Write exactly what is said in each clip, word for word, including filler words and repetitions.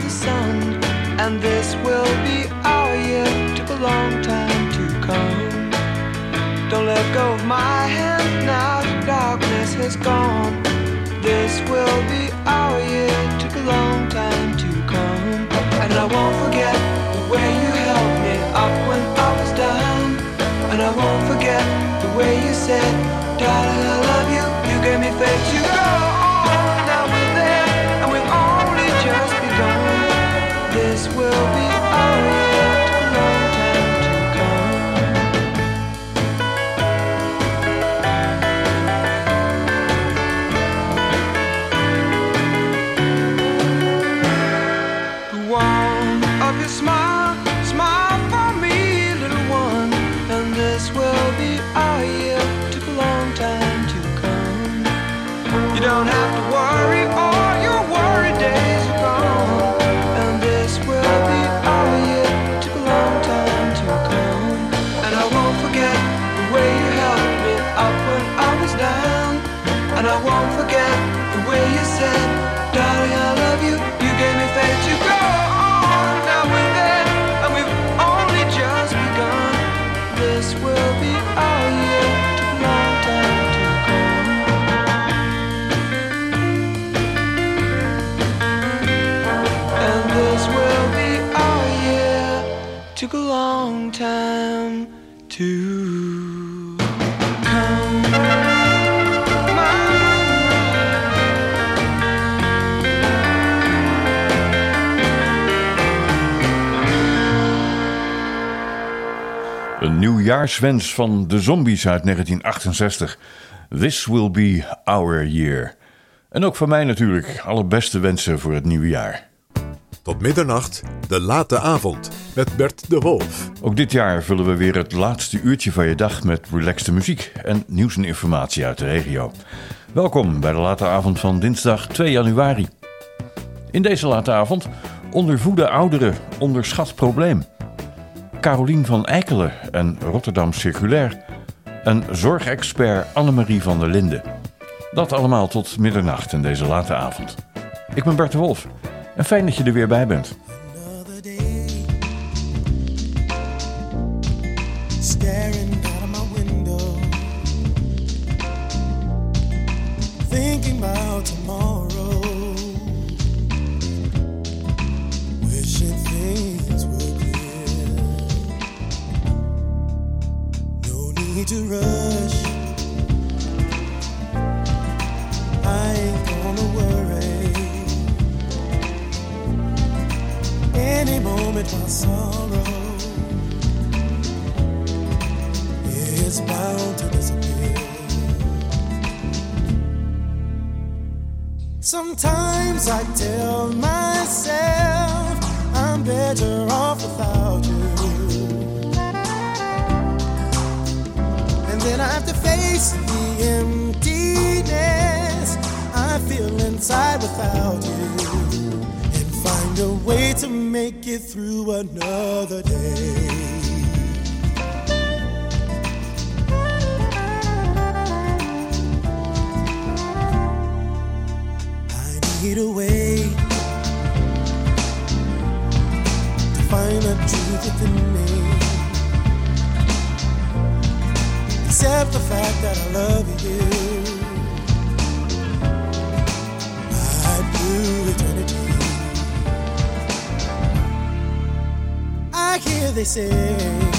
the sun, and this will be our year. Took a long time to come. Don't let go of my hand now, the darkness has gone. This will be our year. Took a long time to come. And I won't forget the way you held me up when I was down. And I won't forget the way you said, darling, I love you. You gave me faith to go on. Now we're there, and we've only just begun. This will be our year. Took a long time to come. The warmth of your smile, smile for me, little one. And this will be our year. Took a long time to come. You don't have to worry, all your worry days are gone. And this will be our year. Took a long time to come. And I won't forget the way you held me up when I was down. And I won't forget the way you said, darling, I love you. You gave me faith to go on. Now we're there, and we've only just begun. This will be our year. Took a long time to come. And this will be our year. Took a long time to come. Een nieuwjaarswens van de Zombies uit negentien achtenzestig. This will be our year. En ook van mij natuurlijk alle beste wensen voor het nieuwe jaar. Tot middernacht, de late avond met Bert de Wolf. Ook dit jaar vullen we weer het laatste uurtje van je dag met relaxte muziek en nieuws en informatie uit de regio. Welkom bij de late avond van dinsdag twee januari. In deze late avond ondervoede ouderen onderschat probleem. Carolien van Eikelen en Rotterdam Circulair. En zorgexpert Annemarie van der Linden. Dat allemaal tot middernacht in deze late avond. Ik ben Bert de Wolf en fijn dat je er weer bij bent. Staring out of my window, thinking about tomorrow, wishing things were clear. No need to rush, I ain't gonna worry. Any moment my sorrow is bound to disappear. Sometimes I tell myself I'm better off without you, and then I have to face the emptiness I feel inside without you, and find a way to make it through another day. Need a way to find the truth within me, accept the fact that I love you, right through eternity. I hear they say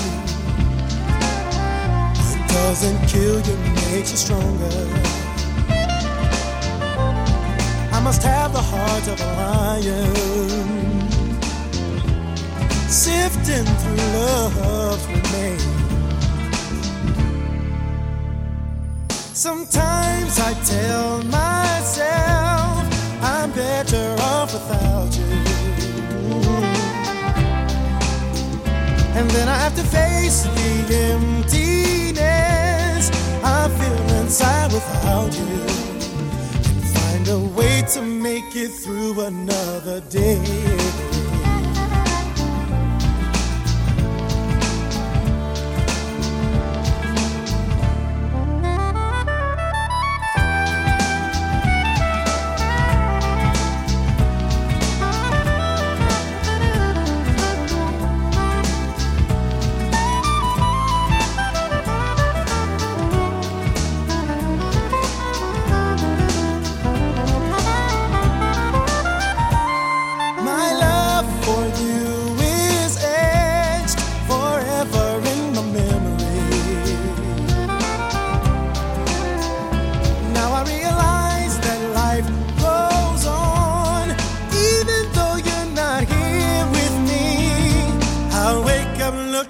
what doesn't kill you makes you stronger. I must have the heart of a lion, sifting through love's remains. Sometimes I tell myself I'm better off without you, and then I have to face the emptiness I feel inside without you, a way to make it through another day.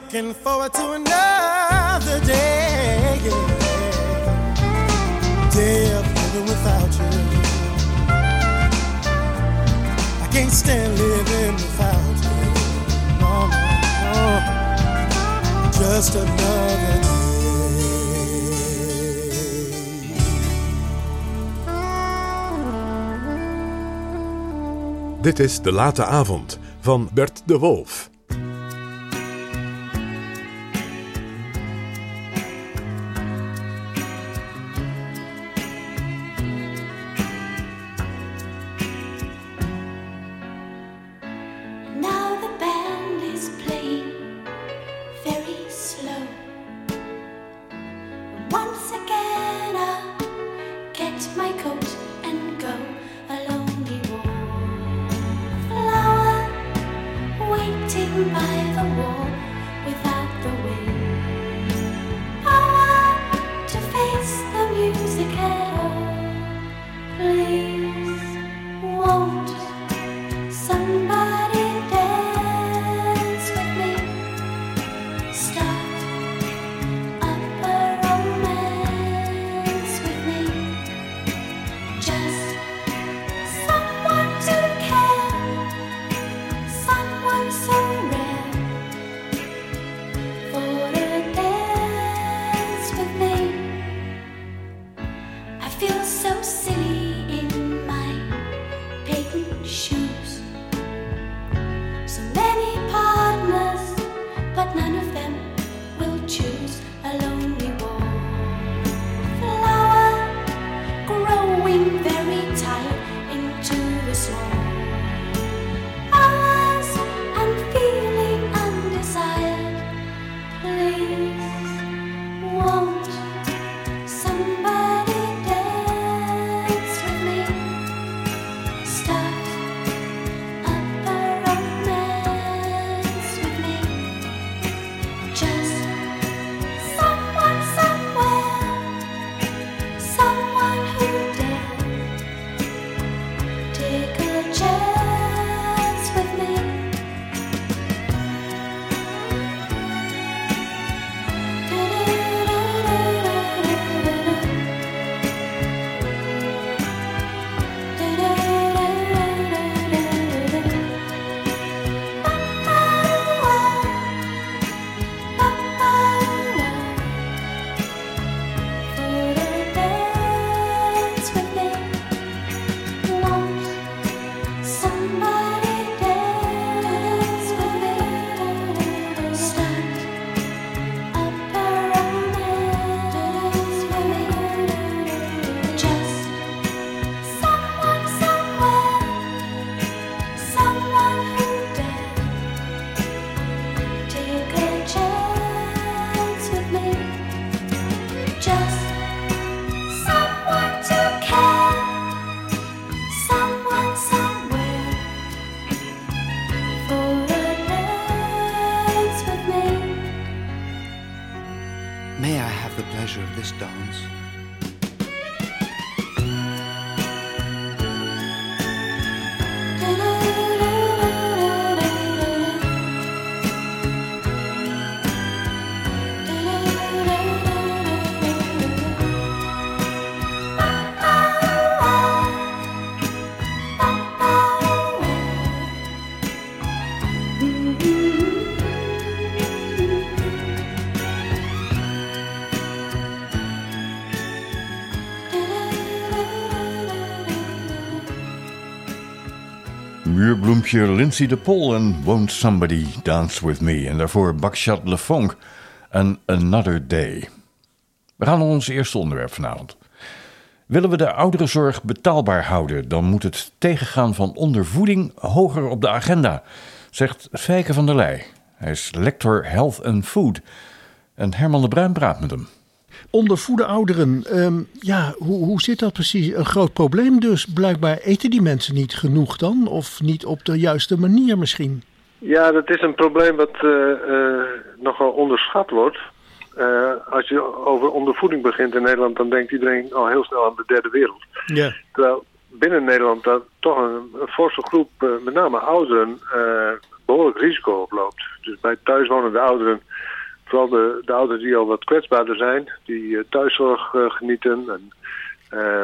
looking forward to another day, day of living without you. I can't stand living without you. No, no, no. Just another day. Dit is De Late Avond van Bert de Wolf. Muurbloempje Lindsay de Pol en Won't Somebody Dance With Me. En daarvoor Buckshot LeFonc en Another Day. We gaan naar ons eerste onderwerp vanavond. Willen we de ouderenzorg betaalbaar houden, dan moet het tegengaan van ondervoeding hoger op de agenda, zegt Fijke van der Leij. Hij is lector Health and Food. En Herman de Bruin praat met hem. Ondervoede ouderen, um, ja, hoe, hoe zit dat precies? Een groot probleem dus. Blijkbaar eten die mensen niet genoeg dan? Of niet op de juiste manier misschien? Ja, dat is een probleem wat uh, uh, nogal onderschat wordt. Uh, als je over ondervoeding begint in Nederland, dan denkt iedereen al heel snel aan de derde wereld. Ja. Terwijl binnen Nederland dat toch een, een forse groep, uh, met name ouderen, uh, behoorlijk risico oploopt. Dus bij thuiswonende ouderen vooral de, de ouderen die al wat kwetsbaarder zijn, die uh, thuiszorg uh, genieten en uh,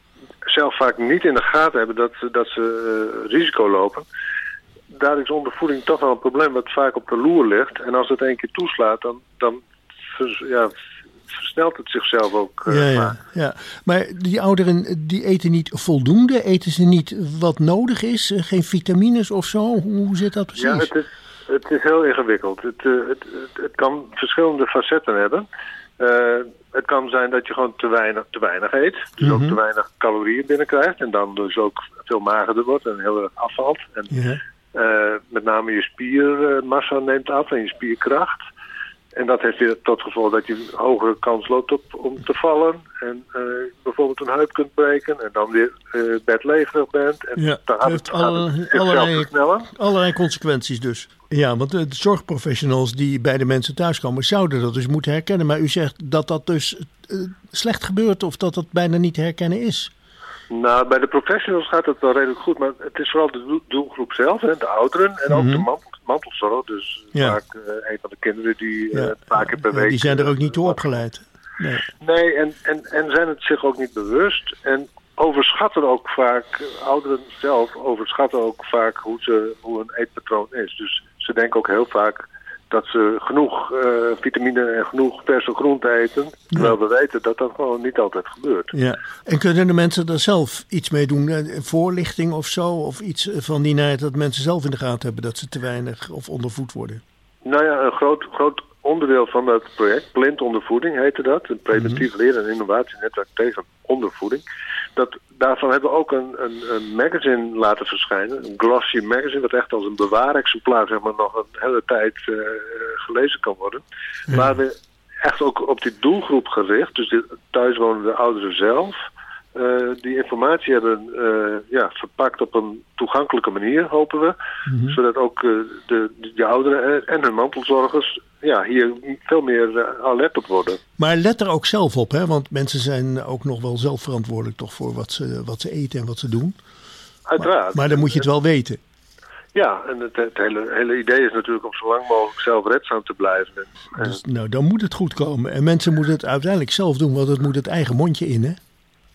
zelf vaak niet in de gaten hebben dat, dat ze uh, risico lopen. Daar is ondervoeding toch wel een probleem wat vaak op de loer ligt. En als het één keer toeslaat, dan, dan vers, ja, versnelt het zichzelf ook. Uh, ja, ja, ja, maar die ouderen die eten niet voldoende? Eten ze niet wat nodig is? Geen vitamines of zo? Hoe zit dat precies? Ja, het is, het is heel ingewikkeld. Het, uh, het, het, het kan verschillende facetten hebben. Uh, het kan zijn dat je gewoon te weinig, te weinig eet. Dus mm-hmm. ook te weinig calorieën binnenkrijgt. En dan dus ook veel magerder wordt en heel erg afvalt. En ja. uh, met name je spiermassa neemt af en je spierkracht. En dat heeft weer tot gevolg dat je een hogere kans loopt op, om te vallen. En uh, bijvoorbeeld een heup kunt breken. En dan weer uh, bedlegerig bent. En ja, dan gaat het, gaat alle, het allerlei, sneller. Allerlei consequenties dus. Ja, want de zorgprofessionals die bij de mensen thuiskomen zouden dat dus moeten herkennen. Maar u zegt dat dat dus uh, slecht gebeurt of dat dat bijna niet te herkennen is. Nou, bij de professionals gaat het wel redelijk goed. Maar het is vooral de doelgroep zelf, hè, de ouderen en mm-hmm. ook de mantel, mantelzorg. Dus ja. vaak uh, een van de kinderen die uh, ja. een paar keer per week... Die zijn er ook niet toe opgeleid. Nee, nee en, en, en zijn het zich ook niet bewust. En overschatten ook vaak, ouderen zelf overschatten ook vaak hoe, ze, hoe hun eetpatroon is. Dus ze denken ook heel vaak dat ze genoeg uh, vitamine en genoeg verse groenten eten. Terwijl ja. we weten dat dat gewoon niet altijd gebeurt. Ja. En kunnen de mensen daar zelf iets mee doen? Voorlichting of zo? Of iets van die nijd dat mensen zelf in de gaten hebben dat ze te weinig of ondervoed worden? Nou ja, een groot, groot onderdeel van dat project, blindondervoeding heette dat. Een preventief mm-hmm. leren- en innovatienetwerk tegen ondervoeding. Dat, daarvan hebben we ook een, een, een magazine laten verschijnen. Een glossy magazine, wat echt als een bewaarexemplaar zeg maar, nog een hele tijd uh, gelezen kan worden. Ja. Waar we echt ook op die doelgroep gericht, dus de thuiswonende ouderen zelf, uh, die informatie hebben uh, ja, verpakt op een toegankelijke manier, hopen we. Mm-hmm. Zodat ook uh, de, de ouderen en hun mantelzorgers ja, hier veel meer uh, alert op worden. Maar let er ook zelf op, hè? Want mensen zijn ook nog wel zelf verantwoordelijk toch voor wat ze, wat ze eten en wat ze doen. Uiteraard. Maar, maar dan moet je het wel weten. Ja, en het, het hele, hele idee is natuurlijk om zo lang mogelijk zelfredzaam te blijven. En, dus, nou, dan moet het goed komen. En mensen moeten het uiteindelijk zelf doen, want het moet het eigen mondje in, hè?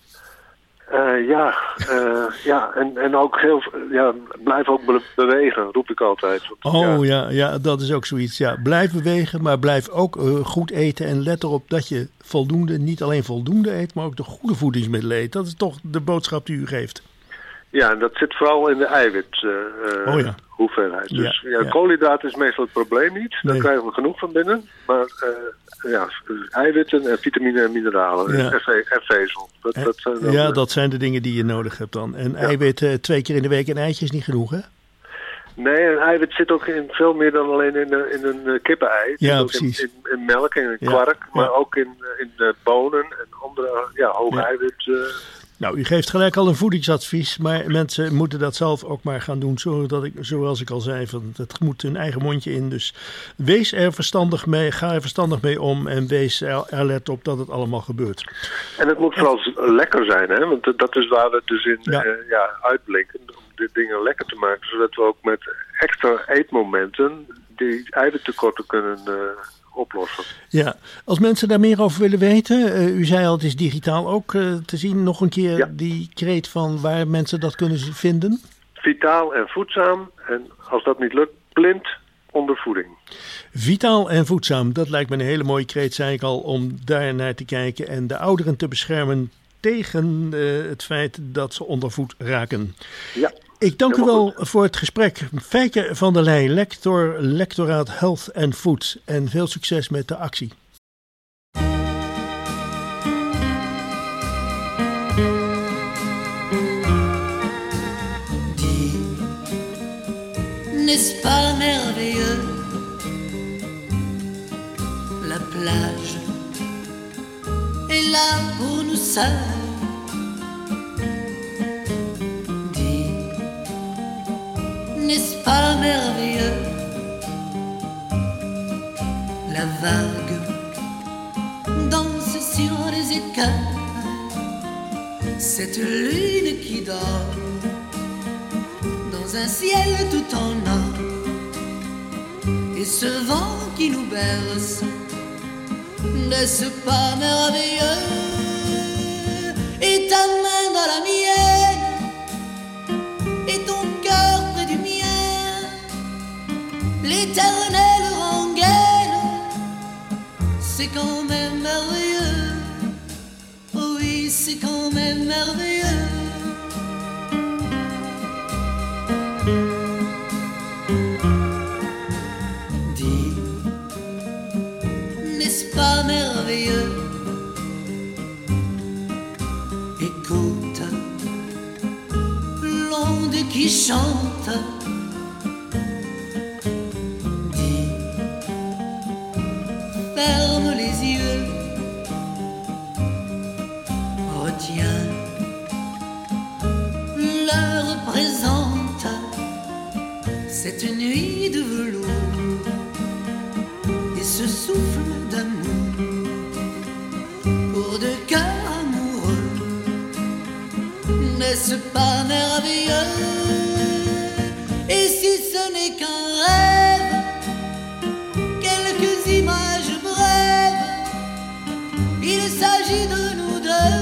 Uh, ja, uh, ja en, en ook heel, ja, blijf ook be- bewegen, roep ik altijd. Want, oh ja. ja, ja, dat is ook zoiets. Ja, blijf bewegen, maar blijf ook uh, goed eten. En let erop dat je voldoende, niet alleen voldoende eet, maar ook de goede voedingsmiddelen eet. Dat is toch de boodschap die u geeft. Ja, en dat zit vooral in de eiwit uh, oh, ja. hoeveelheid. Dus ja, ja, ja. koolhydraten is meestal het probleem niet. Daar nee. krijgen we genoeg van binnen. Maar uh, ja, eiwitten en vitamine en mineralen ja. en, ve- en vezel. Dat, en, dat zijn dan, ja, dat zijn de dingen die je nodig hebt dan. En ja. eiwit uh, twee keer in de week een eitje is niet genoeg, hè? Nee, en eiwit zit ook in veel meer dan alleen in, uh, in een uh, kippenei. Ja, ook precies. In, in, in melk en in ja. kwark, maar ja. ook in, in uh, bonen en andere ja, hoge ja. eiwit... Uh, Nou, u geeft gelijk al een voedingsadvies, maar mensen moeten dat zelf ook maar gaan doen. Zodat ik, zoals ik al zei, van, het moet hun eigen mondje in. Dus wees er verstandig mee, ga er verstandig mee om en wees er alert op dat het allemaal gebeurt. En het moet vooral lekker zijn, hè? Want dat is waar we dus in ja. Uh, ja, uitblinken, om dit dingen lekker te maken. Zodat we ook met extra eetmomenten die eiwittekorten kunnen... Uh, oplossen. Ja, als mensen daar meer over willen weten, uh, u zei al het is digitaal ook uh, te zien, nog een keer ja. die kreet van waar mensen dat kunnen vinden. Vitaal en voedzaam en als dat niet lukt, blind ondervoeding. Vitaal en voedzaam, dat lijkt me een hele mooie kreet, zei ik al, om daar naar te kijken en de ouderen te beschermen tegen uh, het feit dat ze ondervoed raken. Ja. Ik dank u wel voor het gesprek. Fijke van der Leij, lector, lectoraat Health and Food. En veel succes met de actie. N'est-ce pas merveilleux? La plage est là pour nous seuls. N'est-ce pas merveilleux? La vague danse sur les écailles. Cette lune qui dort dans un ciel tout en or. et ce vent qui nous berce, n'est-ce pas merveilleux? Et ta main dans la mienne, et ton cœur près du mien, l'éternelle rengaine, c'est quand même merveilleux. Oh oui, c'est quand même merveilleux. Dis, n'est-ce pas merveilleux? Écoute l'onde qui chante. Dis, ferme les yeux, retiens l'heure présente, cette nuit de velours et ce souffle d'amour pour deux cœurs amoureux. N'est-ce pas merveilleux? Et si ce n'est qu'un rêve, quelques images brèves, il s'agit de nous deux,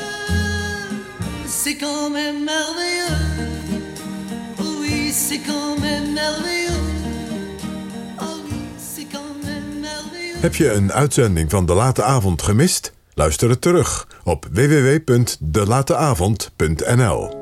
c'est quand même merveilleux. Oh oui, c'est quand même merveilleux. Oh oui, c'est quand même merveilleux. Heb je een uitzending van De Late Avond gemist? Luister het terug op w w w punt de late avond punt n l.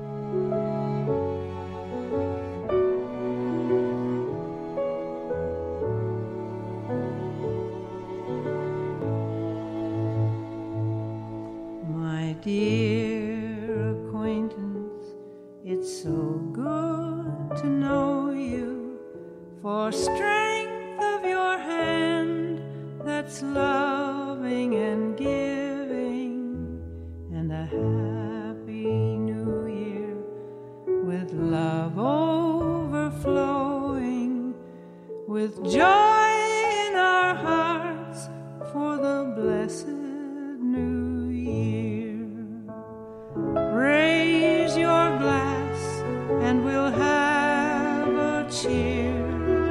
My dear acquaintance, it's so good to know you, for strength of your hand that's loving and giving, and a happy new year with love overflowing, with joy in our hearts for the blessed new year. Raise your glass and we'll have a cheer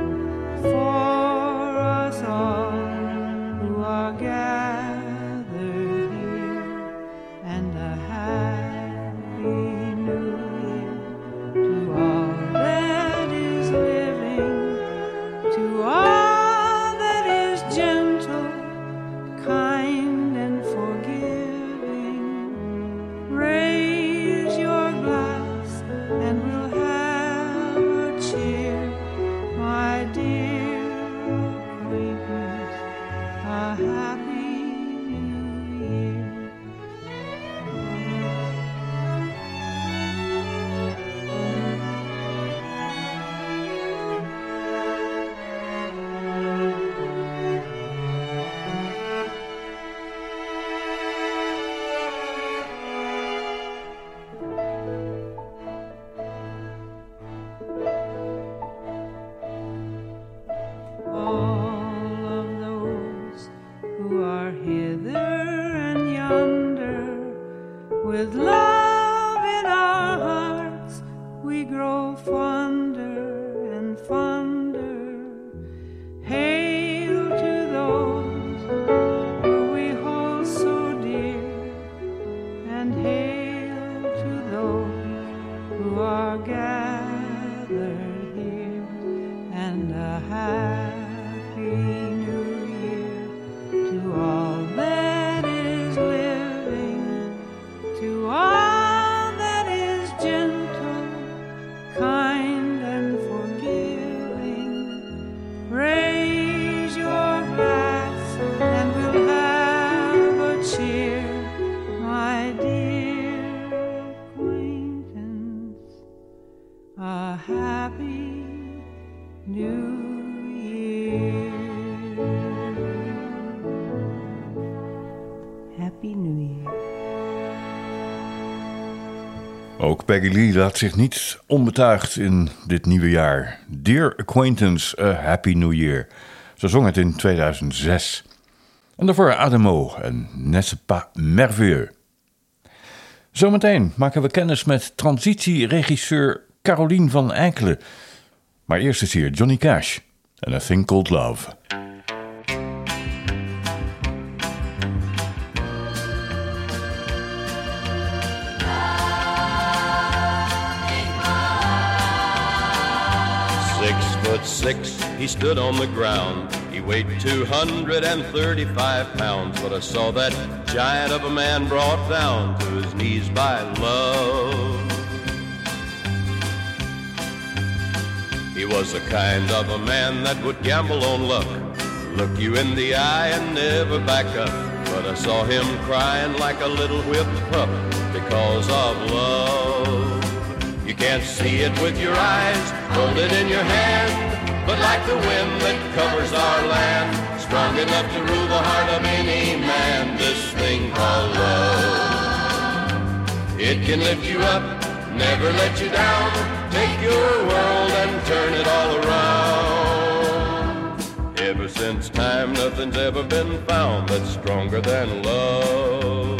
for us all who are gathered here, and a happy new year to all that is living, to all that is gentle, kind and forgiving. Raise your glass and we'll have a cheer, my dear acquaintance, a happy new year. All of those who are hither and yonder, with love in our hearts we grow fonder and fonder. Hail to those who we hold so dear, and hail to those who are gathered here, and a happy new year to all that is living, to all that is gentle, kind and forgiving. Raise your glass and we'll have a cheer, my dear acquaintance, a happy new year. Happy New Year. Ook Peggy Lee laat zich niet onbetuigd in dit nieuwe jaar. Dear Acquaintance, a Happy New Year. Ze zong het in tweeduizend zes. En daarvoor Ademo en N'est-ce pas merveilleux. Zometeen maken we kennis met transitieregisseur Carolien van Enkelen. Maar eerst is hier Johnny Cash and A Thing Called Love. Six foot six, he stood on the ground. He weighed two hundred thirty-five pounds, but I saw that giant of a man brought down to his knees by love. He was the kind of a man that would gamble on luck, look you in the eye and never back up. But I saw him crying like a little whipped pup because of love. You can't see it with your eyes, hold it in your hand, but like the wind that covers our land, strong enough to rule the heart of any man, this thing called love. It can lift you up, never let you down, take your world and turn it all around. Ever since time, nothing's ever been found that's stronger than love.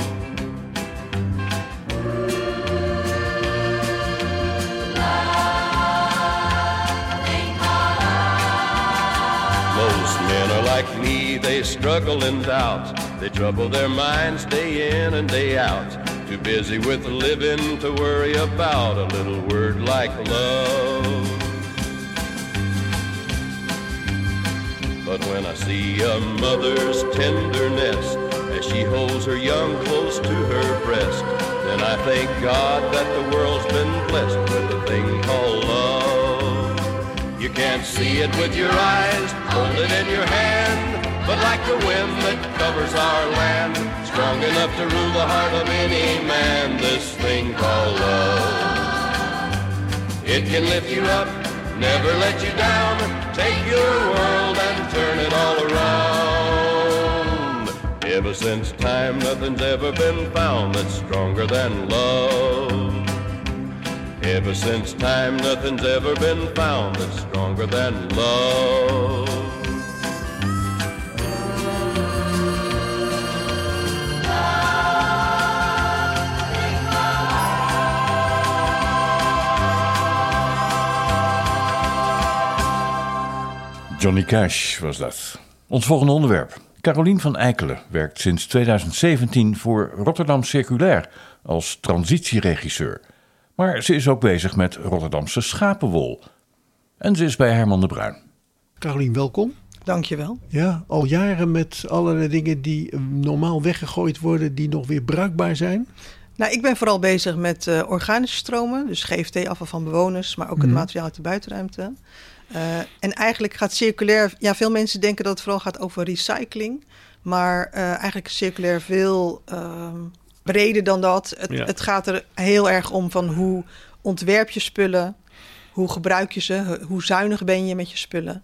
Most men are like me, they struggle and doubt. They trouble their minds day in and day out. Too busy with living to worry about a little word like love. But when I see a mother's tenderness as she holds her young close to her breast, then I thank God that the world's been blessed with a thing called love. You can't see it with your eyes, hold it in your hand, but like the wind that covers our land, strong enough to rule the heart of any man, this thing called love. It can lift you up, never let you down, take your world and turn it all around. Ever since time, nothing's ever been found that's stronger than love. Ever since time, nothing's ever been found that's stronger than love. Johnny Cash was dat. Ons volgende onderwerp. Carolien van Eikelen werkt sinds tweeduizend zeventien voor Rotterdam Circulair als transitieregisseur. Maar ze is ook bezig met Rotterdamse schapenwol. En ze is bij Herman de Bruin. Carolien, welkom. Dankjewel. Ja, al jaren met allerlei dingen die normaal weggegooid worden, die nog weer bruikbaar zijn. Nou, ik ben vooral bezig met uh, organische stromen, dus G F T-afval van bewoners, maar ook mm. het materiaal uit de buitenruimte. Uh, en eigenlijk gaat circulair, ja, veel mensen denken dat het vooral gaat over recycling, maar uh, eigenlijk is circulair veel uh, breder dan dat. Het, ja. het gaat er heel erg om van hoe ontwerp je spullen, hoe gebruik je ze, hoe zuinig ben je met je spullen.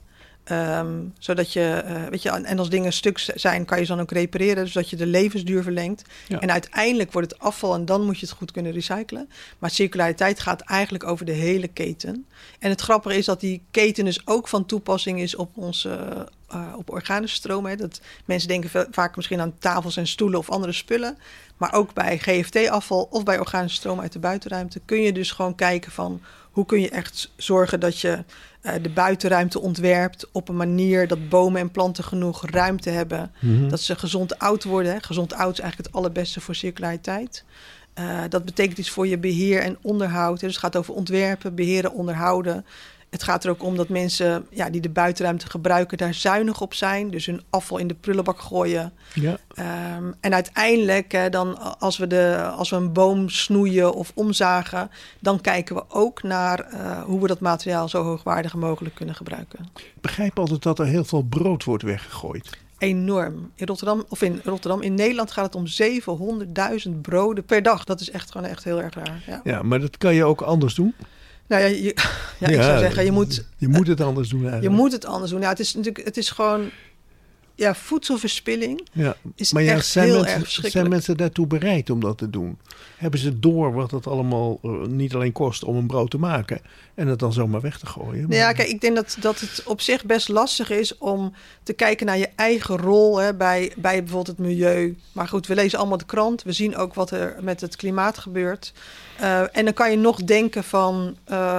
Um, zodat je, uh, weet je, en als dingen stuk zijn, kan je ze dan ook repareren, zodat je de levensduur verlengt. Ja. En uiteindelijk wordt het afval en dan moet je het goed kunnen recyclen. Maar circulariteit gaat eigenlijk over de hele keten. En het grappige is dat die keten dus ook van toepassing is op onze uh, op organische stromen. Hè. Dat mensen denken veel, vaak misschien aan tafels en stoelen of andere spullen. Maar ook bij G F T-afval of bij organische stromen uit de buitenruimte kun je dus gewoon kijken van hoe kun je echt zorgen dat je uh, de buitenruimte ontwerpt op een manier dat bomen en planten genoeg ruimte hebben. Mm-hmm. Dat ze gezond oud worden. Hè. Gezond oud is eigenlijk het allerbeste voor circulariteit. Uh, dat betekent iets voor je beheer en onderhoud. Hè. Dus het gaat over ontwerpen, beheren, onderhouden. Het gaat er ook om dat mensen ja, die de buitenruimte gebruiken daar zuinig op zijn. Dus hun afval in de prullenbak gooien. Ja. Um, en uiteindelijk, hè, dan als, we de, als we een boom snoeien of omzagen, dan kijken we ook naar uh, hoe we dat materiaal zo hoogwaardig mogelijk kunnen gebruiken. Ik begrijp altijd dat er heel veel brood wordt weggegooid. Enorm. In Rotterdam, of in Rotterdam, in Nederland gaat het om zevenhonderdduizend broden per dag. Dat is echt gewoon echt heel erg raar. Ja, ja, maar dat kan je ook anders doen. Nou ja, je, ja, ja, ik zou zeggen, je moet... Je moet het anders doen eigenlijk. Je moet het anders doen. Ja, het is natuurlijk, het is gewoon... Ja, voedselverspilling ja, is maar ja, echt zijn heel mensen, erg verschrikkelijk. Zijn mensen daartoe bereid om dat te doen? Hebben ze door wat het allemaal uh, niet alleen kost om een brood te maken en het dan zomaar weg te gooien? Maar... Nou ja, kijk, ik denk dat, dat het op zich best lastig is om te kijken naar je eigen rol hè, bij, bij bijvoorbeeld het milieu. Maar goed, we lezen allemaal de krant. We zien ook wat er met het klimaat gebeurt. Uh, en dan kan je nog denken van... Uh,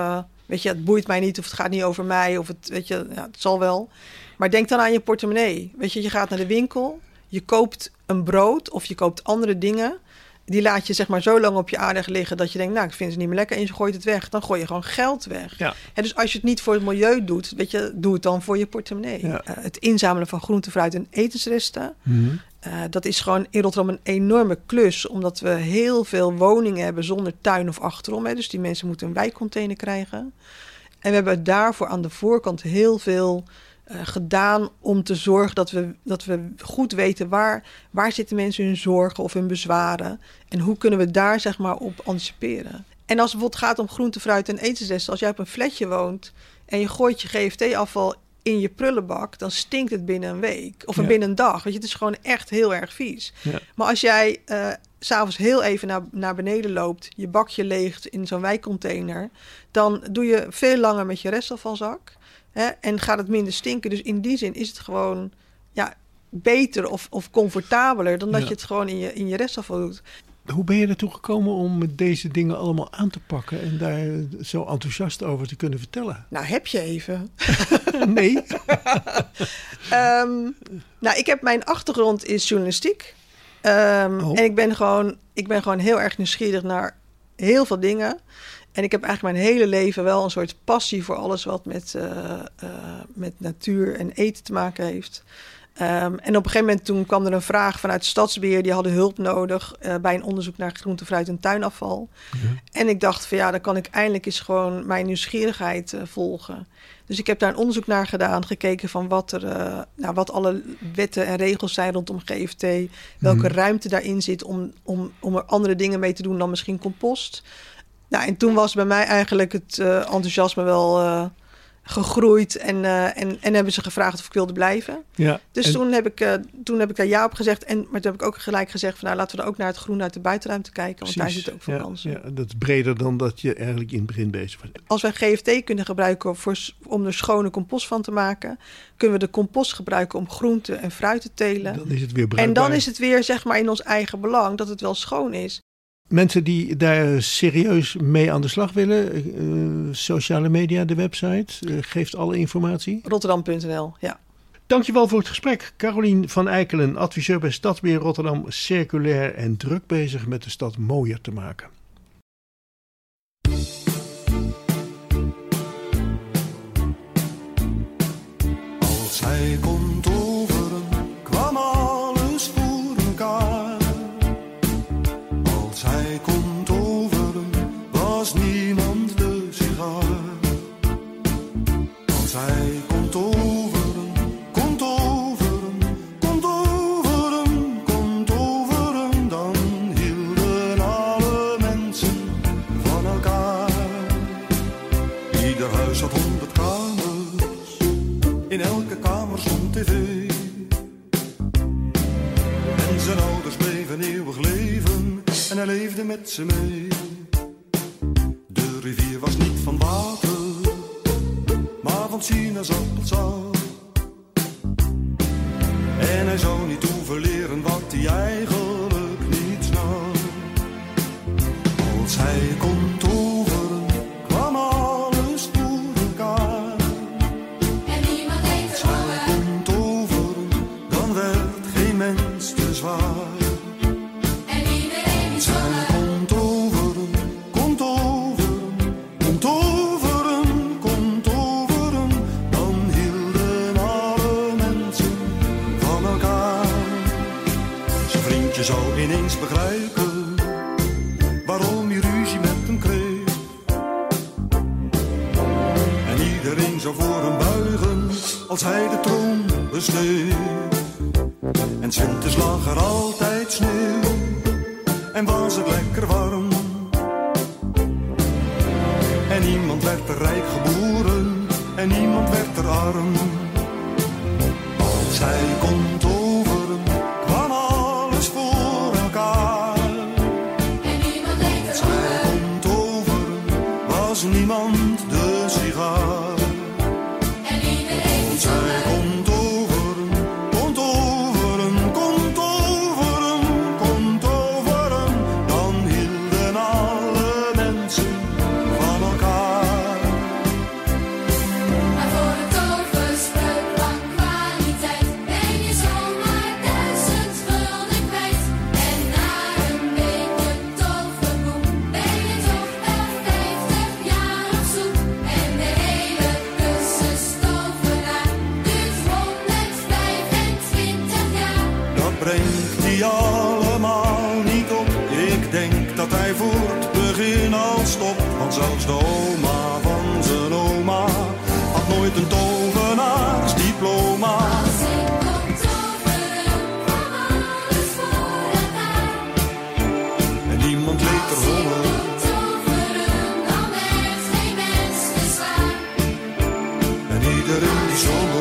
Weet je, het boeit mij niet of het gaat niet over mij. Of het, weet je, ja, het zal wel. Maar denk dan aan je portemonnee. Weet je, je gaat naar de winkel. Je koopt een brood of je koopt andere dingen. Die laat je zeg maar zo lang op je aandacht liggen dat je denkt, nou, ik vind het niet meer lekker en je gooit het weg. Dan gooi je gewoon geld weg. Ja. En dus als je het niet voor het milieu doet, weet je, doe het dan voor je portemonnee. Ja. Uh, het inzamelen van groente, fruit en etensresten. Mm-hmm. Uh, dat is gewoon in Rotterdam een enorme klus, omdat we heel veel woningen hebben zonder tuin of achterom. Hè. Dus die mensen moeten een wijkcontainer krijgen. En we hebben daarvoor aan de voorkant heel veel Uh, gedaan om te zorgen dat we, dat we goed weten waar, waar zitten mensen hun zorgen of hun bezwaren. En hoe kunnen we daar zeg maar op anticiperen. En als het bijvoorbeeld gaat om groente, fruit en etensresten. Als jij op een flatje woont en je gooit je G F T-afval in je prullenbak, dan stinkt het binnen een week. Of Ja. binnen een dag. Weet je, het is gewoon echt heel erg vies. Ja. Maar als jij uh, s'avonds heel even naar, naar beneden loopt, je bakje leegt in zo'n wijkcontainer, dan doe je veel langer met je restafvalzak. Hè, en gaat het minder stinken. Dus in die zin is het gewoon ja, beter of, of comfortabeler dan dat Ja. je het gewoon in je, in je restafval doet. Hoe ben je ertoe gekomen om deze dingen allemaal aan te pakken en daar zo enthousiast over te kunnen vertellen? Nou, heb je even. Nee. um, nou, ik heb mijn achtergrond is journalistiek. Um, oh. En ik ben, gewoon, ik ben gewoon heel erg nieuwsgierig naar heel veel dingen. En ik heb eigenlijk mijn hele leven wel een soort passie voor alles wat met, uh, uh, met natuur en eten te maken heeft. Um, en op een gegeven moment toen kwam er een vraag vanuit Stadsbeheer. Die hadden hulp nodig uh, bij een onderzoek naar groente, fruit en tuinafval. Ja. En ik dacht van ja, dan kan ik eindelijk eens gewoon mijn nieuwsgierigheid uh, volgen. Dus ik heb daar een onderzoek naar gedaan, gekeken van wat, er, uh, nou, wat alle wetten en regels zijn rondom G F T. Welke hmm. ruimte daarin zit om, om, om er andere dingen mee te doen dan misschien compost. Nou, en toen was bij mij eigenlijk het uh, enthousiasme wel uh, gegroeid. En, uh, en, en hebben ze gevraagd of ik wilde blijven. Ja, dus en... toen, heb ik, uh, toen heb ik daar ja op gezegd. En, maar toen heb ik ook gelijk gezegd van nou, laten we er ook naar het groen uit de buitenruimte kijken. Want Precies. daar zit ook veel ja, kansen. Ja, dat is breder dan dat je eigenlijk in het begin bezig was. Als wij G F T kunnen gebruiken voor, om er schone compost van te maken, kunnen we de compost gebruiken om groente en fruit te telen. Dan is het weer bruikbaar. En dan is het weer zeg maar in ons eigen belang dat het wel schoon is. Mensen die daar serieus mee aan de slag willen, uh, sociale media, de website, uh, geeft alle informatie. Rotterdam punt n l, ja. Dankjewel voor het gesprek. Carolien van Eikelen, adviseur bij Stadsbeheer Rotterdam, circulair en druk bezig met de stad mooier te maken. Als hij komt overen, kwam alles voor elkaar. Als hij komt overen, was niemand de sigaar. Als hij komt overen, komt overen, komt overen, komt overen, dan hielden alle mensen van elkaar. Ieder huis had honderd kamers, in elke kamer stond tv. En zijn ouders bleven eeuwig leven en hij leefde met ze mee. De rivier was niet van water, maar van sinaasappelsap. En hij zou niet hoeven leren wat hij eigenlijk niet snap. Als hij komt overen, kwam alles voor elkaar. En niemand deed Als hij komt overen, dan werd geen mens te zwaar. Je zou ineens begrijpen waarom je ruzie met hem kreeg. En iedereen zou voor hem buigen als hij de troon besteeg. En 's winters lag er altijd sneeuw en was het lekker warm. En niemand werd er rijk geboren en niemand werd er arm. Als hij komt overen, kwam alles voor elkaar. En niemand deed Als hij komt overen, was niemand de sigaar. En iedereen Als hij komt overen, komt overen, komt overen, komt overen, dan hielden alle mensen van elkaar. die allemaal niet op. Ik denk dat hij voor het begin al stopt. Want zelfs de oma van zijn oma had nooit een tovenaarsdiploma. Als ik kon toveren, kwam alles voor elkaar. En niemand leek er honger. Dan werd geen mens te zwaar. En iedereen die zomer.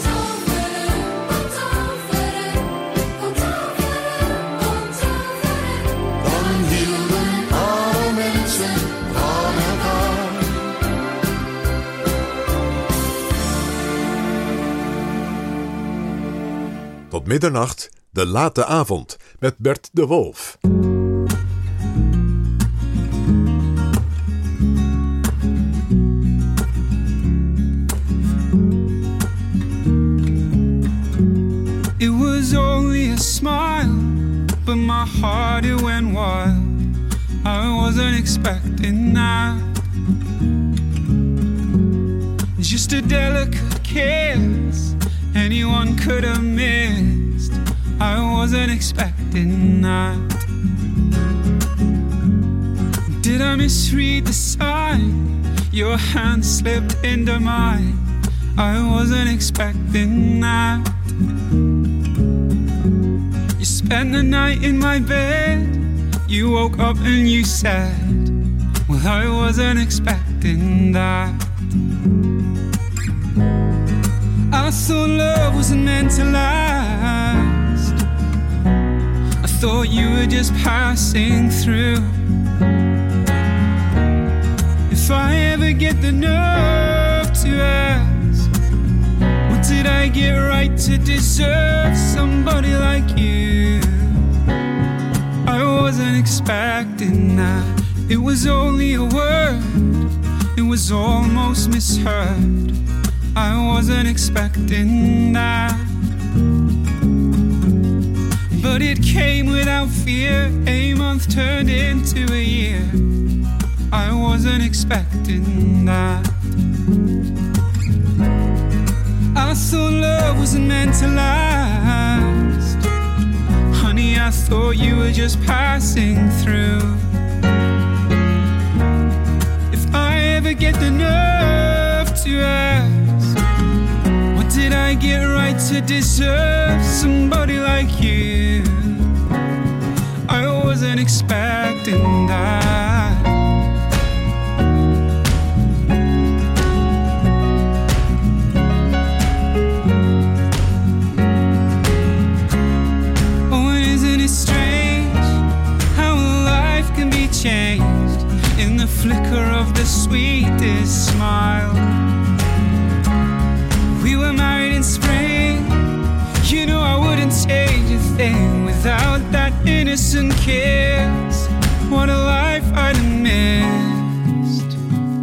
Tot middernacht, de late avond, met Bert de Wolf. It was only a smile, but my heart it went wild. I wasn't expecting that. Just a delicate kiss, anyone could have missed. I wasn't expecting that. Did I misread the sign? Your hand slipped into mine. I wasn't expecting that. You spent the night in my bed. You woke up and you said, well, I wasn't expecting that. I thought love wasn't meant to last. I thought you were just passing through. If I ever get the nerve to ask, what did I get right to deserve somebody like you? I wasn't expecting that. It was only a word, it was almost misheard. I wasn't expecting that. But it came without fear. A month turned into a year. I wasn't expecting that. I thought love wasn't meant to last. Honey, I thought you were just passing through. If I ever get the nerve to ask, what did I get right to deserve somebody like you? I wasn't expecting that. Oh, and isn't it strange how life can be changed in the flicker of the sweetest smile? We were married in spring. You know I wouldn't change a thing without that innocent kiss. What a life I'd have missed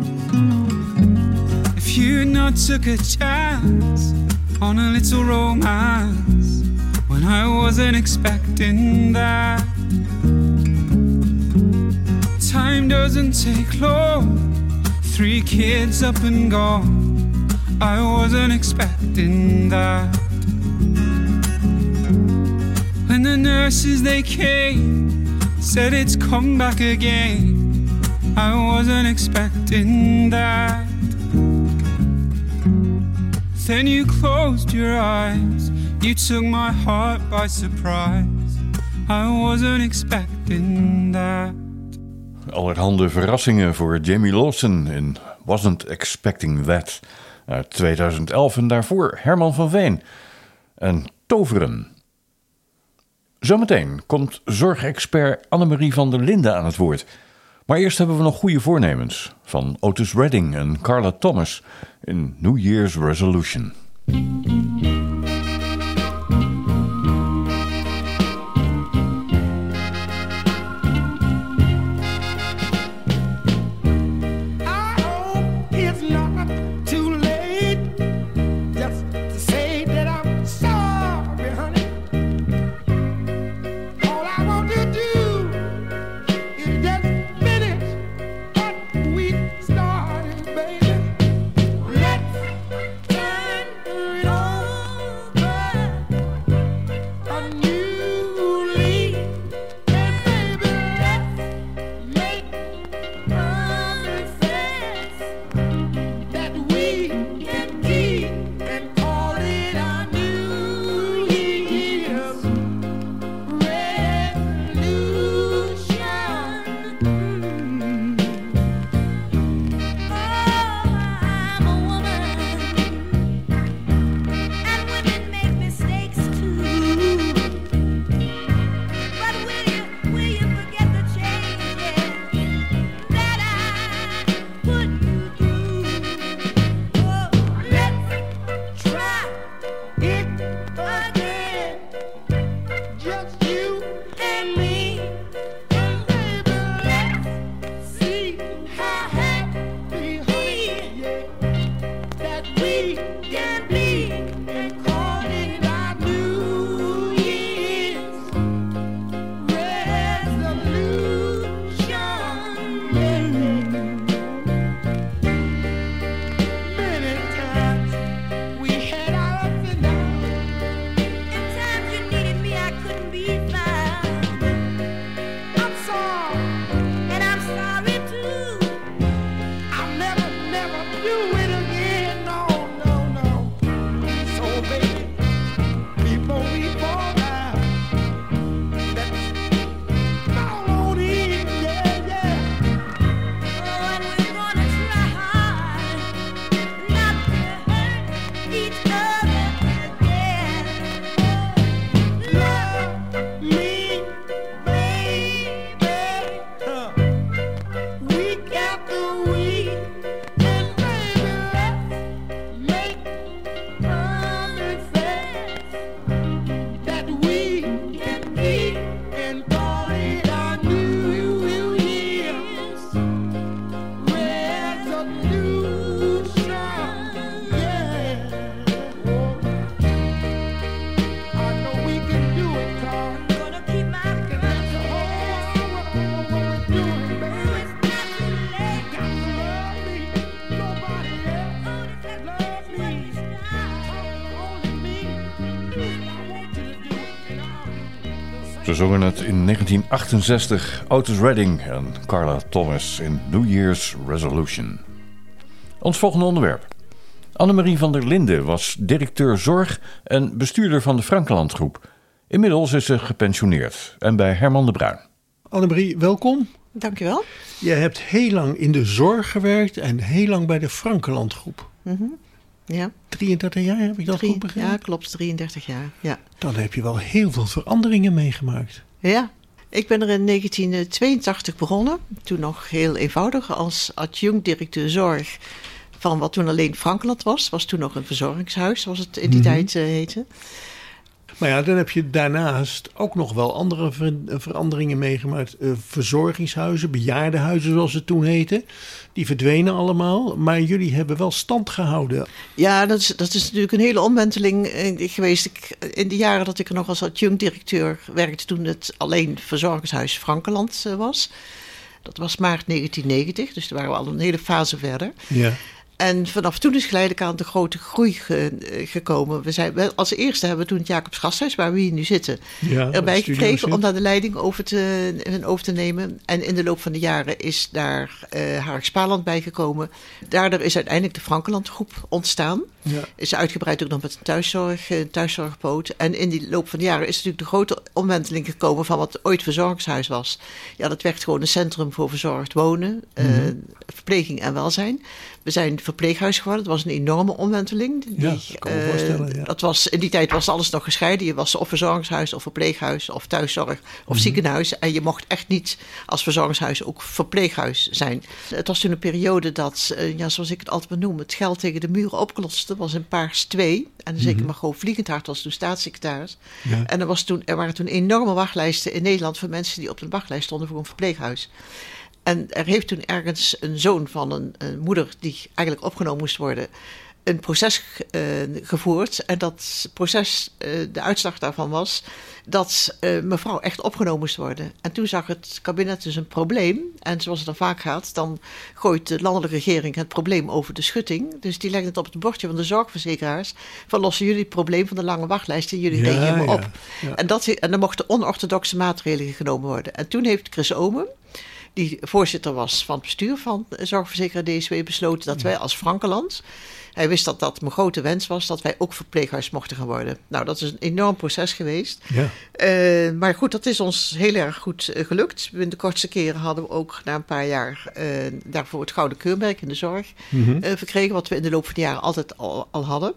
if you not took a chance on a little romance when I wasn't expecting that. Time doesn't take long. Three kids up and gone. I wasn't expecting that. When the nurses they came, said it's come back again, I wasn't expecting that. Then you closed your eyes, you took my heart by surprise. I wasn't expecting that. Allerhande verrassingen voor Jamie Lawson in Wasn't Expecting That uit tweeduizend elf en daarvoor Herman van Veen en Toveren. Zometeen komt zorgexpert Annemarie van der Linden aan het woord. Maar eerst hebben we nog goede voornemens van Otis Redding en Carla Thomas in New Year's Resolution. Let's turn it on. Ze zongen het in negentien achtenzestig, Otis Redding en Carla Thomas in New Year's Resolution. Ons volgende onderwerp. Annemarie van der Linden was directeur zorg en bestuurder van de Frankenland Groep. Inmiddels is ze gepensioneerd en bij Herman de Bruin. Annemarie, welkom. Dankjewel. Je hebt heel lang in de zorg gewerkt en heel lang bij de Frankenland Groep. Mm-hmm. Ja. drieëndertig jaar heb ik dat Drie, goed begrepen? Ja, klopt, drieëndertig jaar. Ja. Dan heb je wel heel veel veranderingen meegemaakt. Ja, ik ben er in negentien tweeëntachtig begonnen. Toen nog heel eenvoudig als adjunct-directeur zorg van wat toen alleen Frankenland was. Was toen nog een verzorgingshuis, zoals het in die mm-hmm. tijd uh, heette. Maar ja, dan heb je daarnaast ook nog wel andere ver- veranderingen meegemaakt. Uh, verzorgingshuizen, bejaardenhuizen zoals het toen heette. Die verdwenen allemaal, maar jullie hebben wel stand gehouden. Ja, dat is, dat is natuurlijk een hele omwenteling uh, geweest. Ik, in de jaren dat ik er nog als adjunct-directeur werkte, toen het alleen verzorgingshuis Frankenland uh, was. Dat was maart negentien negentig, dus daar waren we al een hele fase verder. Ja. En vanaf toen is geleidelijk aan de grote groei ge, gekomen. We zijn, als eerste hebben we toen het Jacobs Gasthuis, waar we hier nu zitten, ja, erbij gekregen om daar de leiding over te, over te nemen. En in de loop van de jaren is daar uh, Harik Spaarland bijgekomen. Daardoor is uiteindelijk de Frankenland Groep ontstaan. Ja. Is uitgebreid ook nog met een thuiszorg, een thuiszorgpoot. En in die loop van de jaren is natuurlijk de grote omwenteling gekomen van wat ooit verzorgingshuis was. Ja, dat werd gewoon een centrum voor verzorgd wonen, mm-hmm. uh, verpleging en welzijn. We zijn verpleeghuis geworden. Dat was een enorme omwenteling. Die, ja, dat kan ik me uh, voorstellen. Ja. Dat was, in die tijd was alles nog gescheiden. Je was of verzorgingshuis of verpleeghuis of thuiszorg of mm-hmm. ziekenhuis. En je mocht echt niet als verzorgingshuis ook verpleeghuis zijn. Het was toen een periode dat, uh, ja, zoals ik het altijd benoem, het geld tegen de muren opklotste. Dat was in Paars twee. En zeker mm-hmm. Margot Vliegendhart was toen staatssecretaris. Ja. En er, was toen, er waren toen enorme wachtlijsten in Nederland voor mensen die op de wachtlijst stonden voor een verpleeghuis. En er heeft toen ergens een zoon van een, een moeder die eigenlijk opgenomen moest worden, een proces uh, gevoerd. En dat proces, uh, de uitslag daarvan was dat uh, mevrouw echt opgenomen moest worden. En toen zag het kabinet dus een probleem. En zoals het dan vaak gaat, dan gooit de landelijke regering het probleem over de schutting. Dus die legde het op het bordje van de zorgverzekeraars. Van lossen jullie het probleem van de lange wachtlijst en jullie ja, rekenen ja, op. Ja. En, dat, en dan mochten onorthodoxe maatregelen genomen worden. En toen heeft Chris Omen, die voorzitter was van het bestuur van zorgverzekeraar D S W, besloten dat wij als Frankenland, hij wist dat dat mijn grote wens was, dat wij ook verpleeghuis mochten gaan worden. Nou, dat is een enorm proces geweest. Ja. Uh, maar goed, dat is ons heel erg goed uh, gelukt. In de kortste keren hadden we ook na een paar jaar uh, daarvoor het Gouden Keurmerk in de zorg mm-hmm. uh, verkregen, wat we in de loop van de jaren altijd al, al hadden.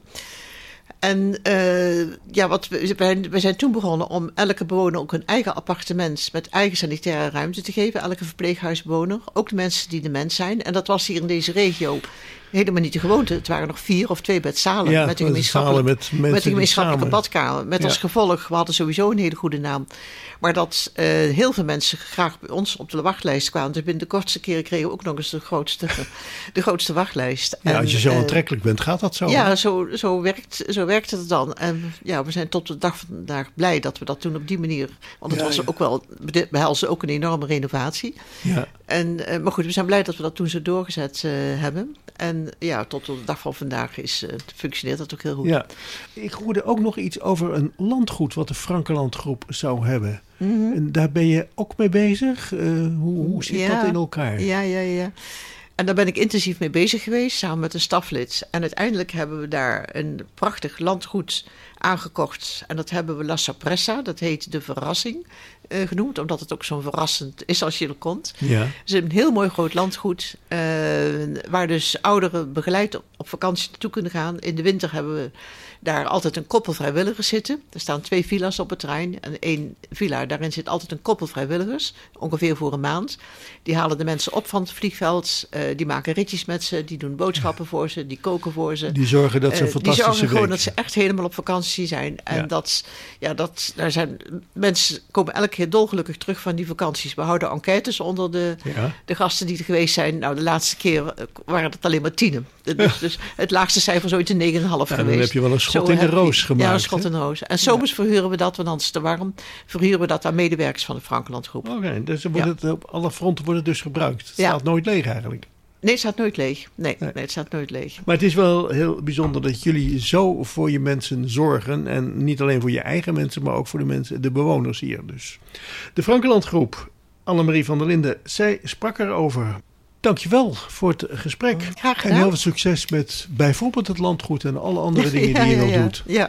En uh, ja, wat we, wij, wij zijn toen begonnen om elke bewoner ook een eigen appartement met eigen sanitaire ruimte te geven. Elke verpleeghuisbewoner, ook de mensen die dement zijn. En dat was hier in deze regio helemaal niet de gewoonte. Het waren nog vier of twee bedzalen ja, met een gemeenschappelijke, met, met een gemeenschappelijke badkamer. Met ja. als gevolg, we hadden sowieso een hele goede naam. Maar dat uh, heel veel mensen graag bij ons op de wachtlijst kwamen. Dus binnen de kortste keren kregen we ook nog eens de grootste, de grootste wachtlijst. Ja, en, als je zo uh, aantrekkelijk bent, gaat dat zo? Ja, zo, zo, werkt, zo werkt het dan. En ja, we zijn tot de dag van vandaag blij dat we dat toen op die manier, want het ja, was ja. ook wel, behelsde ook een enorme renovatie. Ja. En, uh, maar goed, we zijn blij dat we dat toen zo doorgezet uh, hebben. En ja, tot op de dag van vandaag is, uh, functioneert dat ook heel goed. Ja. Ik hoorde ook nog iets over een landgoed wat de Frankenland Groep zou hebben. Mm-hmm. En daar ben je ook mee bezig? Uh, hoe, hoe zit ja, dat in elkaar? Ja, ja, ja. En daar ben ik intensief mee bezig geweest, samen met een staflid. En uiteindelijk hebben we daar een prachtig landgoed aangekocht. En dat hebben we La Sorpresa, dat heet De Verrassing, uh, genoemd. Omdat het ook zo verrassend is als je er komt. Ja. Het is een heel mooi groot landgoed, uh, waar dus ouderen begeleid op, op vakantie naartoe kunnen gaan. In de winter hebben we daar altijd een koppel vrijwilligers zitten. Er staan twee villa's op het terrein. En één villa, daarin zit altijd een koppel vrijwilligers. Ongeveer voor een maand. Die halen de mensen op van het vliegveld. Uh, die maken ritjes met ze. Die doen boodschappen ja. voor ze. Die koken voor ze. Die zorgen dat ze uh, fantastische Die zorgen gewoon week. dat ze echt helemaal op vakantie zijn. En ja. dat, ja, dat, daar zijn, mensen komen elke keer dolgelukkig terug van die vakanties. We houden enquêtes onder de, ja. de gasten die er geweest zijn. Nou, de laatste keer waren het alleen maar tienen. Dus, ja. dus het laagste cijfer is ooit een negen komma vijf ja, geweest. Dan heb je wel een schot Zo in de roos gemaakt. Ja, een schot in de roos. En zomers ja. verhuren we dat, want anders is het te warm. Verhuren we dat aan medewerkers van de Frankenland Groep. Oké, okay, dus wordt ja. het, op alle fronten wordt het dus gebruikt. Het ja. staat nooit leeg eigenlijk. Nee, het staat nooit leeg. Nee, nee. nee, het staat nooit leeg. Maar het is wel heel bijzonder dat jullie zo voor je mensen zorgen. En niet alleen voor je eigen mensen, maar ook voor de mensen, de bewoners hier dus. De Frankenland Groep, Annemarie van der Linden, zij sprak erover. Dankjewel voor het gesprek. Graag gedaan. En heel veel succes met bijvoorbeeld het landgoed en alle andere dingen ja, die je ja, nog ja. doet. Ja.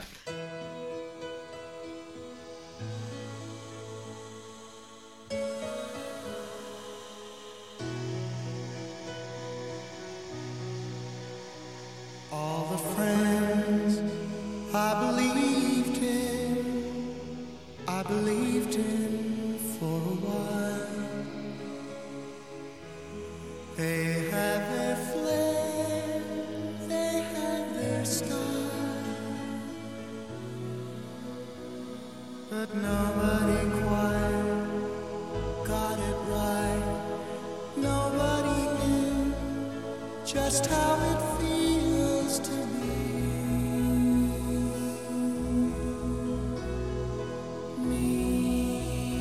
All the friends I believed in, I believed in for a while. They have their flair, they have their style, but nobody quite got it right. Nobody knew just how it feels to be me.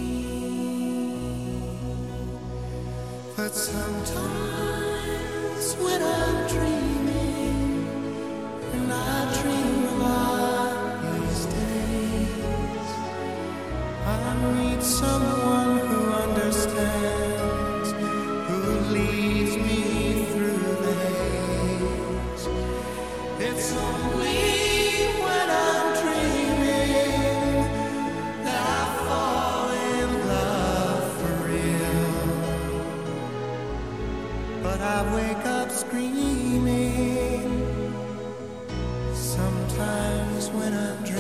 But sometimes when I'm dreaming, and I dream a lot these days, I meet someone who understands, who leads me through the haze. It's only when I'm dreaming that I fall in love for real. But I wake up screaming sometimes when I'm dreaming.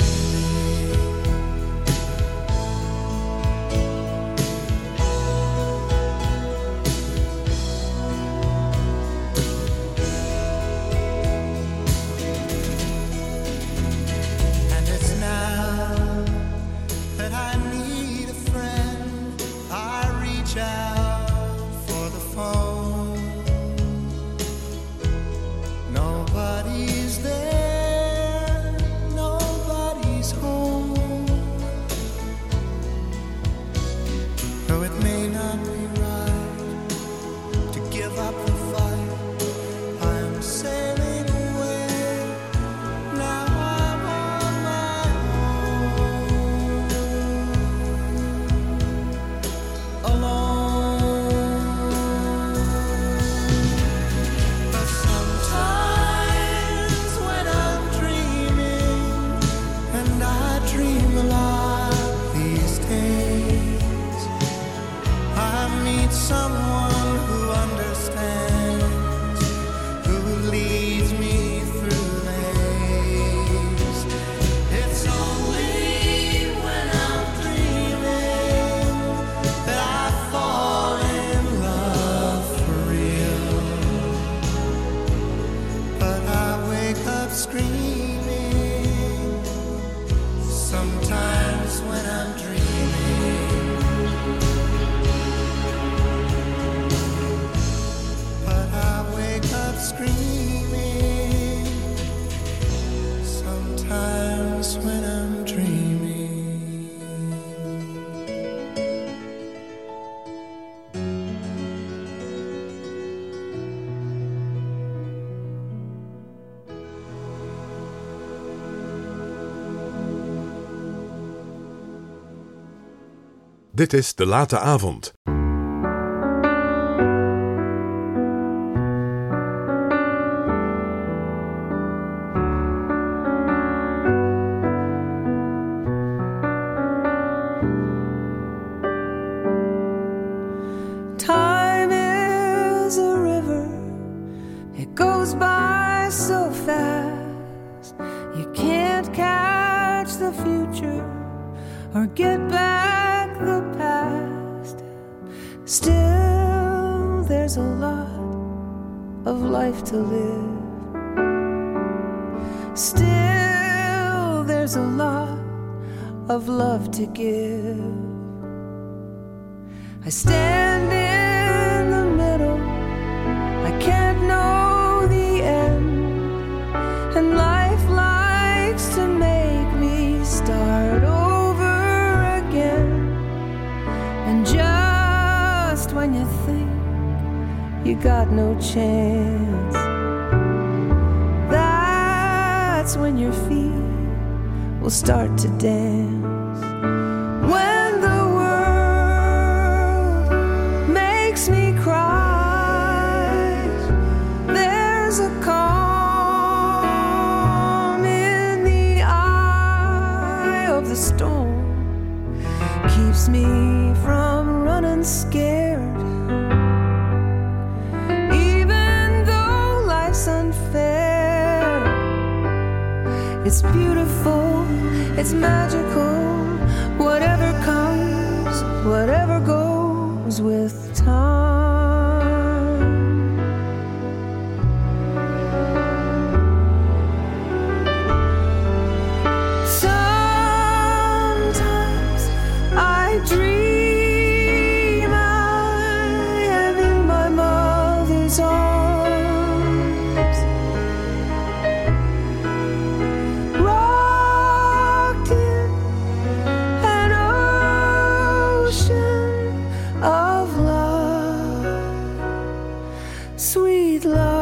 And it's now that I need a friend, I reach out for the phone. Nobody's there, nobody's home. Though it may not be right to give up the fight, I'm sailing away. Now I'm on my own, alone. But sometimes when I'm dreaming, and I dream a lot these days, I meet someone who understands, who leads me through the haze. It's only when I'm dreaming that I fall in love for real. But I wake up screaming sometimes when I'm dreaming. But I wake up screaming sometimes when I'm dreaming. Dit is De Late Avond. Time is a river, it goes by so fast. You can't catch the future or get back the past. Still, there's a lot of life to live. Still, there's a lot of love to give. I stand in the middle, I can't know the end, and life likes to make me start over again. And just when you think you got got no chance. That's when your feet will start to dance. When the world makes me cry, there's a calm in the eye of the storm. Keeps me from running scared. Even though life's unfair, it's beautiful, it's magical. Whatever comes, whatever goes with time. Sometimes I dream I am in my mother's arms, rocked in an ocean of love, sweet love.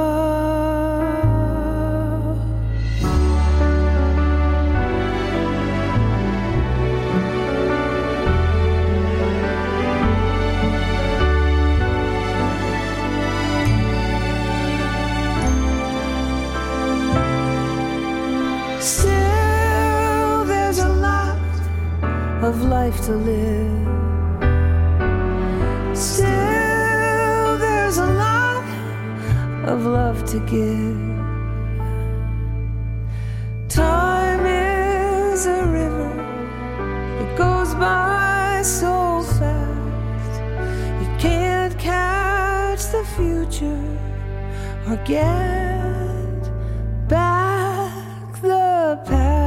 Still, there's a lot of life to live. Still, there's a lot of love to give. Time is a river, it goes by so fast. You can't catch the future or get back the past.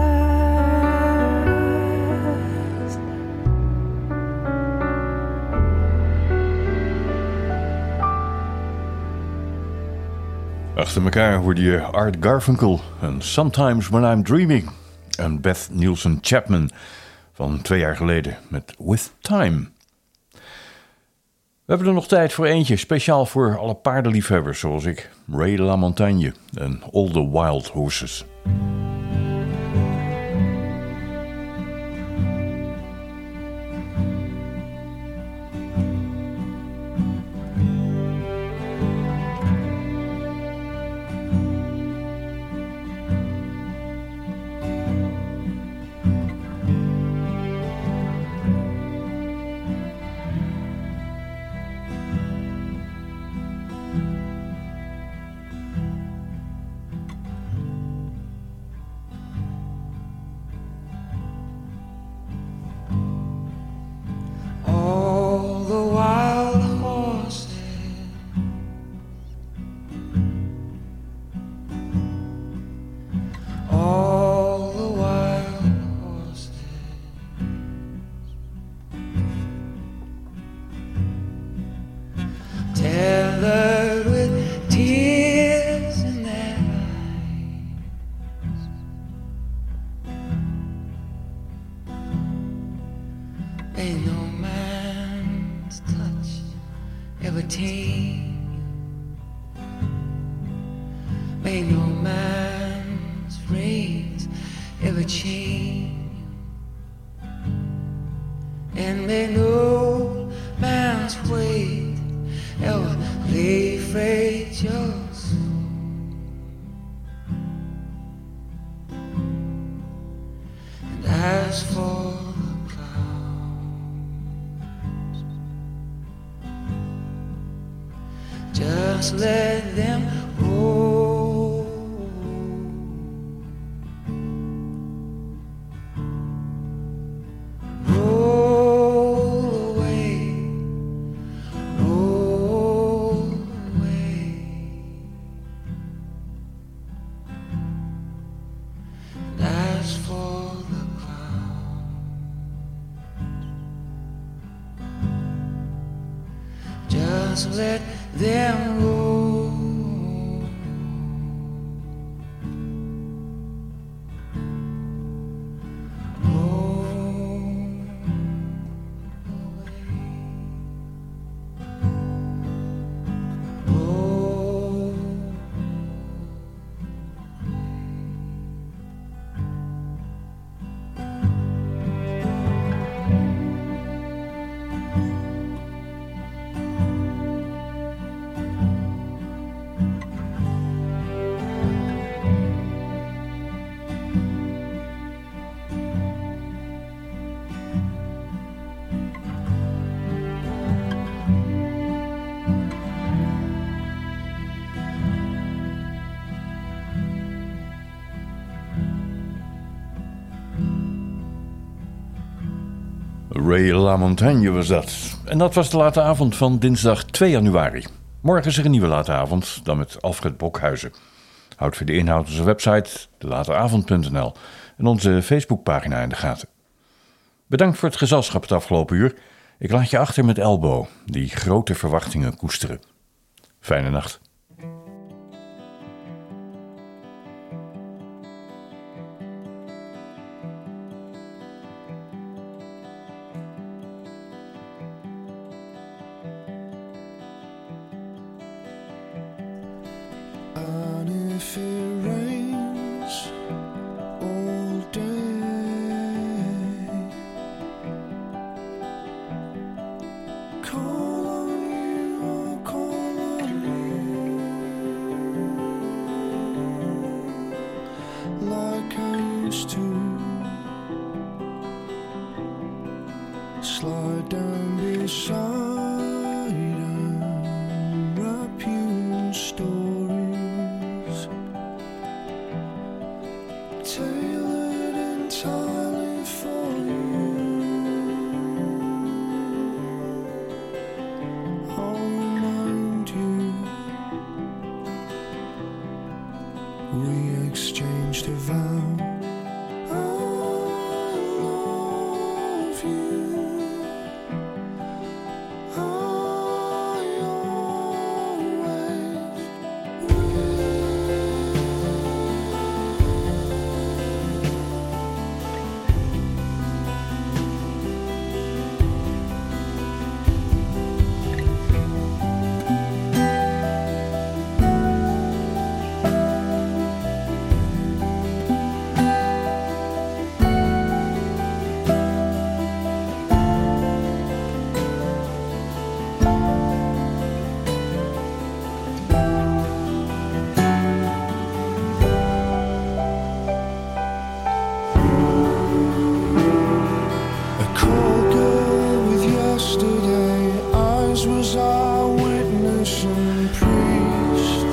Achter elkaar hoorde je Art Garfunkel en Sometimes When I'm Dreaming. En Beth Nielsen Chapman van twee jaar geleden met With Time. We hebben er nog tijd voor eentje, speciaal voor alle paardenliefhebbers zoals ik. Ray LaMontagne en All the Wild Horses. All the wild horses, all the wild horses, tethered with tears in their eyes, may no man's touch ever tame you, may no man's rays ever chain you, and may no man's weight ever lay freight your soul. And as for the clouds, just let them roll. Roll away, roll away. And as for the clouds, just let them roll. Roll Ray LaMontagne was dat. En dat was de late avond van dinsdag twee januari. Morgen is er een nieuwe late avond, dan met Alfred Bokhuizen. Houd voor de inhoud onze website, de lateavond punt n l, en onze Facebookpagina in de gaten. Bedankt voor het gezelschap het afgelopen uur. Ik laat je achter met Elbow, die grote verwachtingen koesteren. Fijne nacht. And if it rains all day, call on you, I'll call on you, like I used to. Slide down beside and wrap you in stories tailored entirely for you. I'll remind you we exchanged a vow. I love you. I always was our witness and priest.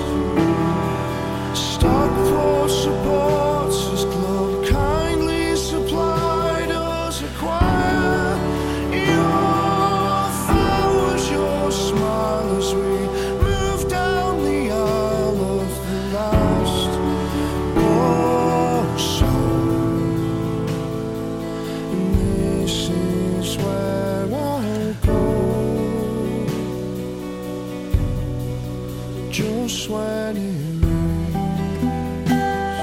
Stockport Supporters Club kindly supplied us a choir. Your flowers, your smile as we moved down the aisle of the last war song. And this is where I go. Just when it rains,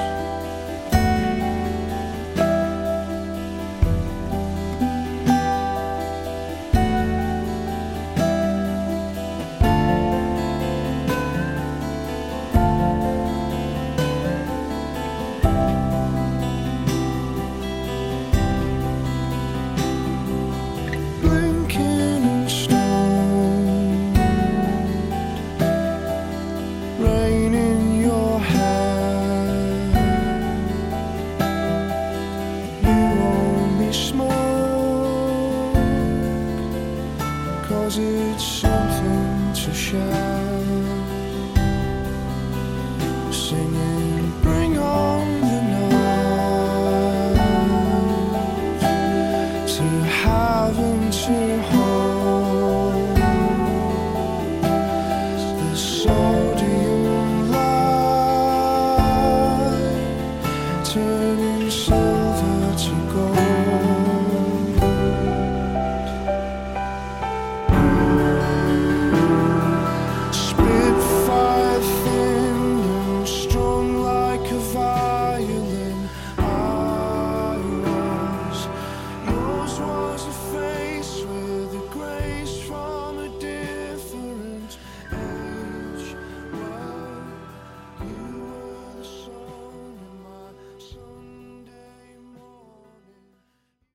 blinking and stoned, rain in your hair. You only smoke 'cause it's something to share. Singing